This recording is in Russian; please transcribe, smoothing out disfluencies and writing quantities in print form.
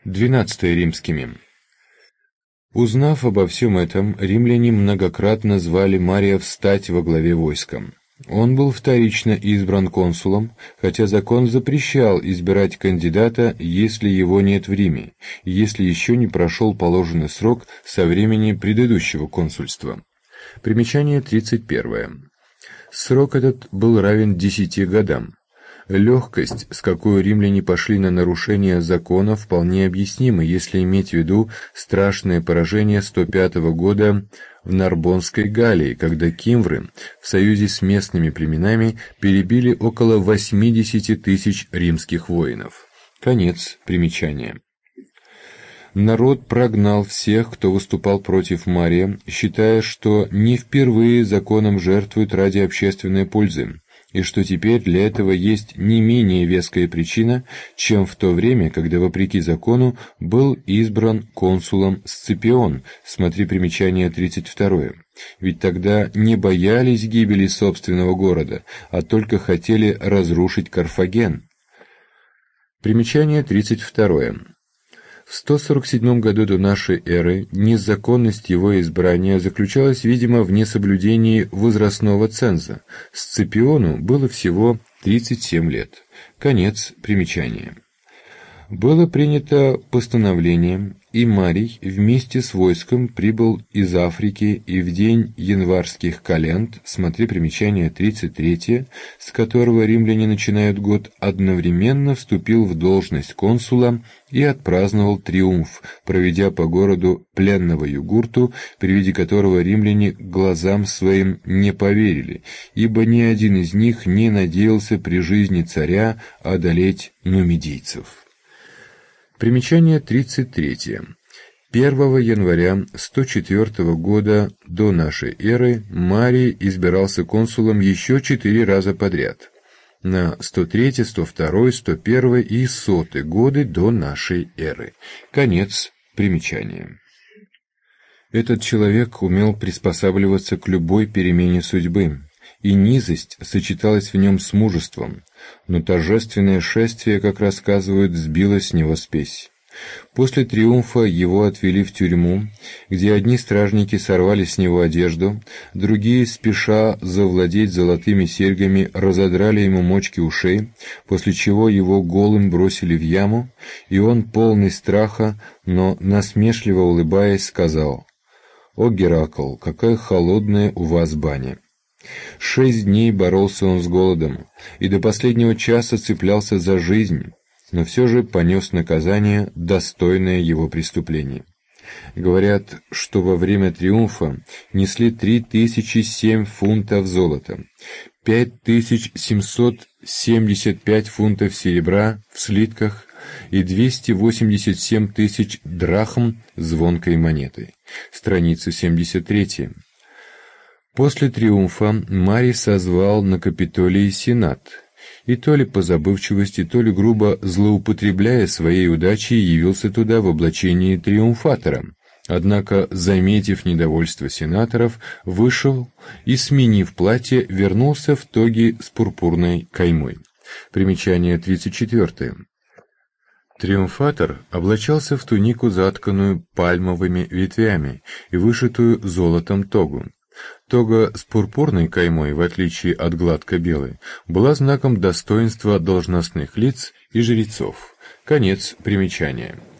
12 римскими. Узнав обо всем этом, римляне многократно звали Мария встать во главе войска. Он был вторично избран консулом, хотя закон запрещал избирать кандидата, если его нет в Риме, если еще не прошел положенный срок со времени предыдущего консульства. Примечание 31. Срок этот был равен 10 годам. Легкость, с какой римляне пошли на нарушение закона, вполне объяснима, если иметь в виду страшное поражение 105 года в Нарбонской Галлии, когда кимвры в союзе с местными племенами перебили около 80 тысяч римских воинов. Конец примечания. Народ прогнал всех, кто выступал против Мария, считая, что не впервые законом жертвуют ради общественной пользы, и что теперь для этого есть не менее веская причина, чем в то время, когда, вопреки закону, был избран консулом Сципион, смотри примечание 32. Ведь тогда не боялись гибели собственного города, а только хотели разрушить Карфаген. Примечание 32. В 147 году до нашей эры незаконность его избрания заключалась, видимо, в несоблюдении возрастного ценза. Сципиону было всего 37 лет. Конец примечания. Было принято постановление, и Марий вместе с войском прибыл из Африки, и в день январских календ, смотри примечание 33, с которого римляне начинают год, одновременно вступил в должность консула и отпраздновал триумф, проведя по городу пленного югурту, при виде которого римляне глазам своим не поверили, января ни один из них не надеялся при жизни царя одолеть нумидийцев. Примечание 33. 1 января 104 года до нашей эры Марий избирался консулом еще 4 раза подряд, на 103, 102, 101 и 100 годы до нашей эры. Конец примечания. Этот человек умел приспосабливаться к любой перемене судьбы, и низость сочеталась в нем с мужеством, но торжественное шествие, как рассказывают, сбило с него спесь. После триумфа его отвели в тюрьму, где одни стражники сорвали с него одежду, другие, спеша завладеть золотыми серьгами, разодрали ему мочки ушей, после чего его голым бросили в яму, и он, полный страха, но насмешливо улыбаясь, сказал: «О, Геракл, какая холодная у вас баня!» 6 дней боролся он с голодом и до последнего часа цеплялся за жизнь, но все же понес наказание, достойное его преступлений. Говорят, что во время триумфа несли 3007 фунтов золота, 5775 фунтов серебра в слитках и 287 тысяч драхм звонкой монетой. Страница 73. После триумфа Марий созвал на Капитолии Сенат, и то ли по забывчивости, то ли грубо злоупотребляя своей удачей, явился туда в облачении триумфатора. Однако, заметив недовольство сенаторов, вышел и, сменив платье, вернулся в тоге с пурпурной каймой. Примечание 34. Триумфатор облачался в тунику, затканную пальмовыми ветвями, и вышитую золотом тогу. Тога с пурпурной каймой, в отличие от гладко-белой, была знаком достоинства должностных лиц и жрецов. Конец примечания.